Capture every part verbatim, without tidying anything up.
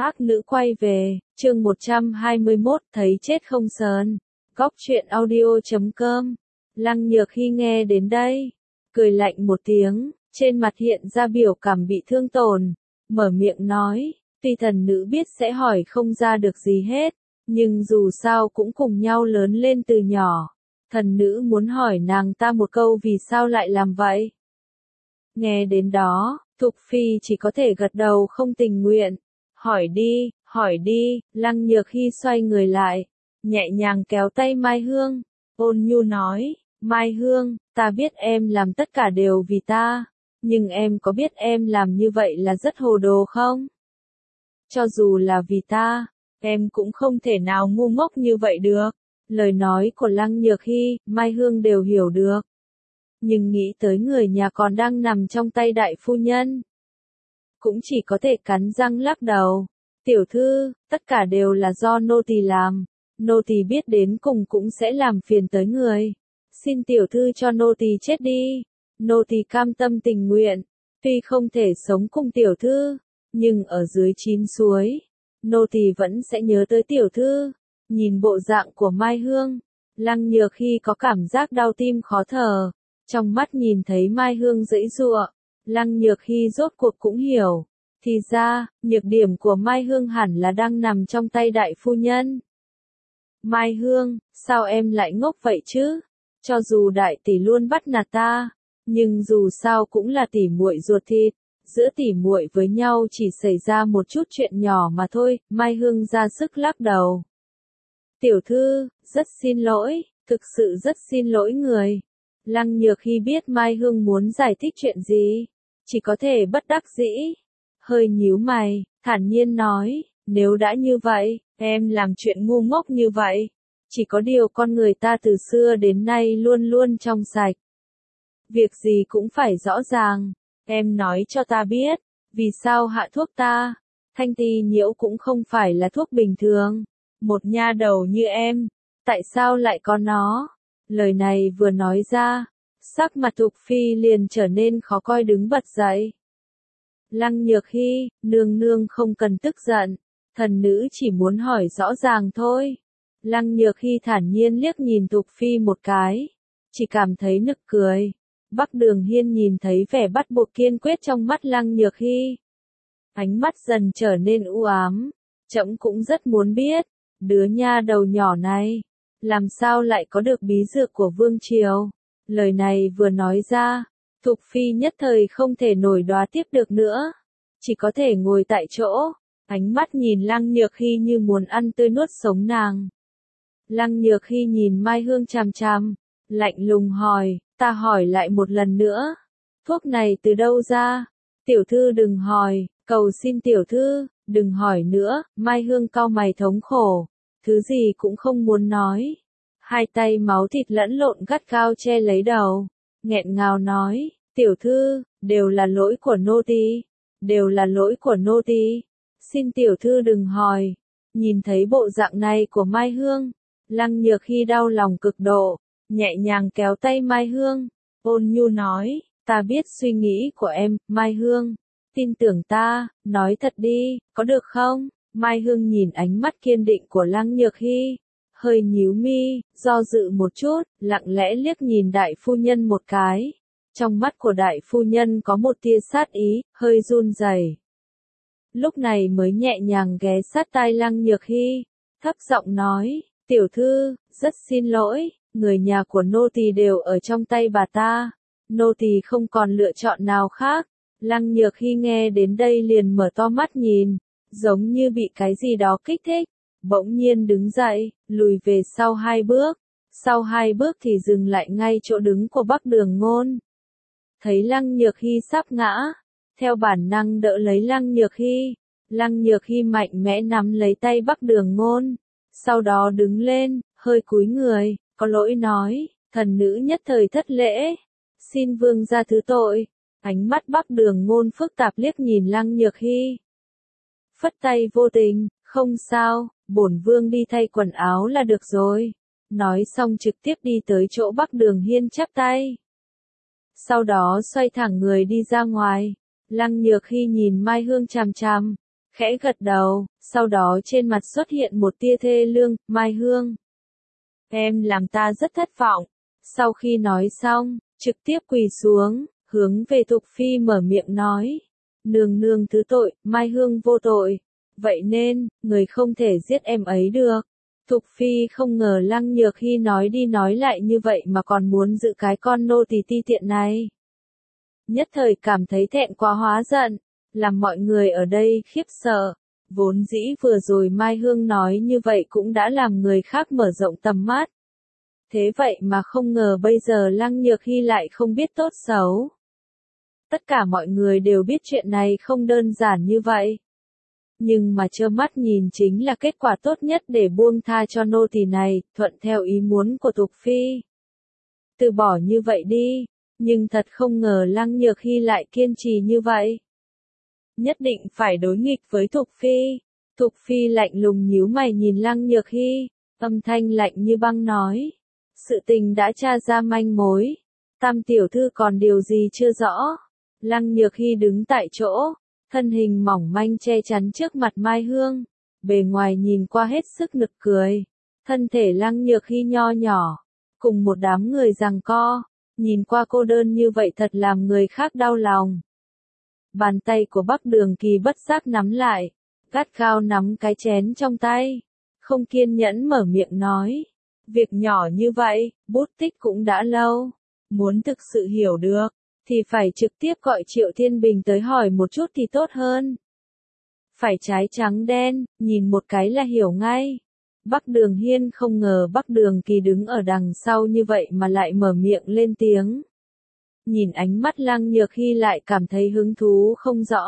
Ác nữ quay về, chương một trăm hai mươi mốt, thấy chết không sờn. Góc truyện audio chấm com. Lăng Nhược khi nghe đến đây, cười lạnh một tiếng, trên mặt hiện ra biểu cảm bị thương tổn, mở miệng nói, tuy thần nữ biết sẽ hỏi không ra được gì hết, nhưng dù sao cũng cùng nhau lớn lên từ nhỏ. Thần nữ muốn hỏi nàng ta một câu vì sao lại làm vậy. Nghe đến đó, Thục Phi chỉ có thể gật đầu không tình nguyện. Hỏi đi, hỏi đi, Lăng Nhược khi xoay người lại, nhẹ nhàng kéo tay Mai Hương, ôn nhu nói, Mai Hương, ta biết em làm tất cả đều vì ta, nhưng em có biết em làm như vậy là rất hồ đồ không? Cho dù là vì ta, em cũng không thể nào ngu ngốc như vậy được. Lời nói của Lăng Nhược Hy, Mai Hương đều hiểu được. Nhưng nghĩ tới người nhà còn đang nằm trong tay đại phu nhân, cũng chỉ có thể cắn răng lắc đầu. Tiểu thư, tất cả đều là do nô tỳ làm, nô tỳ biết đến cùng cũng sẽ làm phiền tới người. Xin tiểu thư cho nô tỳ chết đi, nô tỳ cam tâm tình nguyện, tuy không thể sống cùng tiểu thư, nhưng ở dưới chín suối, nô tỳ vẫn sẽ nhớ tới tiểu thư. Nhìn bộ dạng của Mai Hương, Lăng Nhược khi có cảm giác đau tim khó thở, trong mắt nhìn thấy Mai Hương giãy giụa, Lăng Nhược khi rốt cuộc cũng hiểu, thì ra, nhược điểm của Mai Hương hẳn là đang nằm trong tay đại phu nhân. Mai Hương, sao em lại ngốc vậy chứ? Cho dù đại tỷ luôn bắt nạt ta, nhưng dù sao cũng là tỷ muội ruột thịt, giữa tỷ muội với nhau chỉ xảy ra một chút chuyện nhỏ mà thôi. Mai Hương ra sức lắc đầu. Tiểu thư, rất xin lỗi, thực sự rất xin lỗi người. Lăng Nhược khi biết Mai Hương muốn giải thích chuyện gì, chỉ có thể bất đắc dĩ, hơi nhíu mày, thản nhiên nói, nếu đã như vậy, em làm chuyện ngu ngốc như vậy. Chỉ có điều con người ta từ xưa đến nay luôn luôn trong sạch. Việc gì cũng phải rõ ràng, em nói cho ta biết, vì sao hạ thuốc ta? Thanh ti nhiễu cũng không phải là thuốc bình thường. Một nha đầu như em, tại sao lại có nó? Lời này vừa nói ra, sắc mặt Thục Phi liền trở nên khó coi đứng bật dậy. Lăng Nhược Hy, nương nương không cần tức giận, thần nữ chỉ muốn hỏi rõ ràng thôi. Lăng Nhược Hy thản nhiên liếc nhìn Thục Phi một cái, chỉ cảm thấy nực cười. Bắc Đường Hiên nhìn thấy vẻ bắt buộc kiên quyết trong mắt Lăng Nhược Hy, ánh mắt dần trở nên u ám. Trẫm cũng rất muốn biết, đứa nha đầu nhỏ này, làm sao lại có được bí dược của Vương Triều? Lời này vừa nói ra, Thục Phi nhất thời không thể nổi đoá tiếp được nữa, chỉ có thể ngồi tại chỗ, ánh mắt nhìn Lăng Nhược Hy như muốn ăn tươi nuốt sống nàng. Lăng Nhược Hy nhìn Mai Hương chằm chằm, lạnh lùng hỏi, ta hỏi lại một lần nữa, thuốc này từ đâu ra? Tiểu thư đừng hỏi, cầu xin tiểu thư, đừng hỏi nữa. Mai Hương cau mày thống khổ, thứ gì cũng không muốn nói. Hai tay máu thịt lẫn lộn gắt gao che lấy đầu, nghẹn ngào nói, tiểu thư, đều là lỗi của nô tỳ, đều là lỗi của nô tỳ, xin tiểu thư đừng hỏi. Nhìn thấy bộ dạng này của Mai Hương, Lăng Nhược khi đau lòng cực độ, nhẹ nhàng kéo tay Mai Hương, ôn nhu nói, ta biết suy nghĩ của em, Mai Hương, tin tưởng ta, nói thật đi, có được không? Mai Hương nhìn ánh mắt kiên định của Lăng Nhược Hy, hơi nhíu mi, do dự một chút, lặng lẽ liếc nhìn đại phu nhân một cái. Trong mắt của đại phu nhân có một tia sát ý, hơi run rẩy. Lúc này mới nhẹ nhàng ghé sát tai Lăng Nhược Hy, thấp giọng nói, tiểu thư, rất xin lỗi, người nhà của nô tỳ đều ở trong tay bà ta, nô tỳ không còn lựa chọn nào khác. Lăng Nhược Hy nghe đến đây liền mở to mắt nhìn, giống như bị cái gì đó kích thích, bỗng nhiên đứng dậy, lùi về sau hai bước, sau hai bước thì dừng lại ngay chỗ đứng của Bắc Đường Ngôn. Thấy Lăng Nhược Hy sắp ngã, theo bản năng đỡ lấy Lăng Nhược Hy, Lăng Nhược Hy mạnh mẽ nắm lấy tay Bắc Đường Ngôn, sau đó đứng lên, hơi cúi người, có lỗi nói, thần nữ nhất thời thất lễ, xin vương gia thứ tội. Ánh mắt Bắc Đường Ngôn phức tạp liếc nhìn Lăng Nhược Hy, phất tay vô tình, không sao, bổn vương đi thay quần áo là được rồi. Nói xong trực tiếp đi tới chỗ Bắc Đường Hiên chắp tay. Sau đó xoay thẳng người đi ra ngoài. Lăng Nhược Hy nhìn Mai Hương chằm chằm, khẽ gật đầu, sau đó trên mặt xuất hiện một tia thê lương, Mai Hương. Em làm ta rất thất vọng. Sau khi nói xong, trực tiếp quỳ xuống, hướng về Thục Phi mở miệng nói. Nương nương thứ tội, Mai Hương vô tội. Vậy nên, người không thể giết em ấy được. Thục Phi không ngờ Lăng Nhược Hy nói đi nói lại như vậy mà còn muốn giữ cái con nô tỳ ti tiện này. Nhất thời cảm thấy thẹn quá hóa giận, làm mọi người ở đây khiếp sợ. Vốn dĩ vừa rồi Mai Hương nói như vậy cũng đã làm người khác mở rộng tầm mắt. Thế vậy mà không ngờ bây giờ Lăng Nhược Hy lại không biết tốt xấu. Tất cả mọi người đều biết chuyện này không đơn giản như vậy. Nhưng mà trơ mắt nhìn chính là kết quả tốt nhất để buông tha cho nô tỳ này, thuận theo ý muốn của Thục Phi. Từ bỏ như vậy đi, nhưng thật không ngờ Lăng Nhược Hy lại kiên trì như vậy. Nhất định phải đối nghịch với Thục Phi. Thục Phi lạnh lùng nhíu mày nhìn Lăng Nhược Hy, âm thanh lạnh như băng nói. Sự tình đã tra ra manh mối. Tam tiểu thư còn điều gì chưa rõ? Lăng Nhược Hy đứng tại chỗ, thân hình mỏng manh che chắn trước mặt Mai Hương. Bề ngoài nhìn qua hết sức nực cười. Thân thể Lăng Nhược Hy nho nhỏ, cùng một đám người giằng co. Nhìn qua cô đơn như vậy thật làm người khác đau lòng. Bàn tay của Bắc Đường Kỳ bất giác nắm lại, gắt gao nắm cái chén trong tay. Không kiên nhẫn mở miệng nói. Việc nhỏ như vậy, bút tích cũng đã lâu. Muốn thực sự hiểu được, thì phải trực tiếp gọi Triệu Thiên Bình tới hỏi một chút thì tốt hơn. Phải trái trắng đen, nhìn một cái là hiểu ngay. Bắc Đường Hiên không ngờ Bắc Đường Kỳ đứng ở đằng sau như vậy mà lại mở miệng lên tiếng. Nhìn ánh mắt Lăng Nhược Hy lại cảm thấy hứng thú không rõ.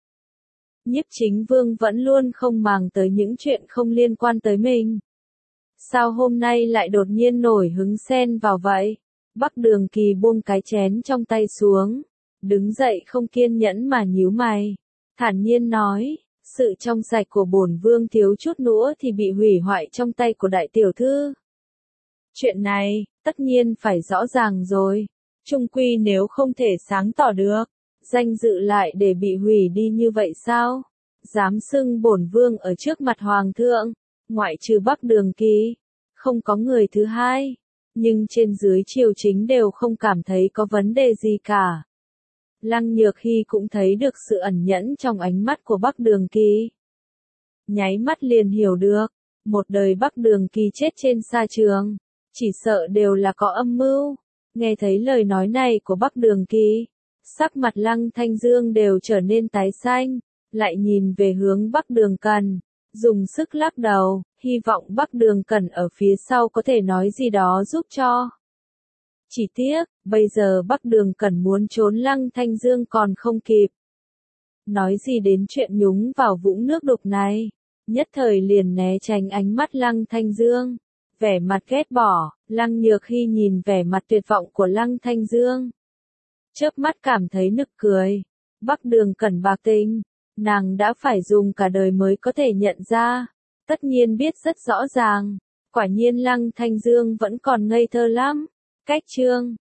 Nhiếp Chính Vương vẫn luôn không màng tới những chuyện không liên quan tới mình. Sao hôm nay lại đột nhiên nổi hứng xen vào vậy? Bắc Đường Kỳ buông cái chén trong tay xuống, đứng dậy không kiên nhẫn mà nhíu mày, thản nhiên nói, sự trong sạch của bổn vương thiếu chút nữa thì bị hủy hoại trong tay của đại tiểu thư. Chuyện này, tất nhiên phải rõ ràng rồi, chung quy nếu không thể sáng tỏ được, danh dự lại để bị hủy đi như vậy sao? Dám xưng bổn vương ở trước mặt hoàng thượng, ngoại trừ Bắc Đường Kỳ, không có người thứ hai. Nhưng trên dưới triều chính đều không cảm thấy có vấn đề gì cả. Lăng Nhược Hy cũng thấy được sự ẩn nhẫn trong ánh mắt của Bắc Đường Kỳ. Nháy mắt liền hiểu được, một đời Bắc Đường Kỳ chết trên sa trường, chỉ sợ đều là có âm mưu. Nghe thấy lời nói này của Bắc Đường Kỳ, sắc mặt Lăng Thanh Dương đều trở nên tái xanh, lại nhìn về hướng Bắc Đường Cần. Dùng sức lắc đầu, hy vọng Bắc Đường Cẩn ở phía sau có thể nói gì đó giúp cho. Chỉ tiếc, bây giờ Bắc Đường Cẩn muốn trốn Lăng Thanh Dương còn không kịp. Nói gì đến chuyện nhúng vào vũng nước đục này, nhất thời liền né tránh ánh mắt Lăng Thanh Dương. Vẻ mặt ghét bỏ, Lăng Nhược Hy nhìn vẻ mặt tuyệt vọng của Lăng Thanh Dương. Chớp mắt cảm thấy nực cười. Bắc Đường Cẩn bạc tình. Nàng đã phải dùng cả đời mới có thể nhận ra, tất nhiên biết rất rõ ràng, quả nhiên Lăng Thanh Dương vẫn còn ngây thơ lắm. Cách chương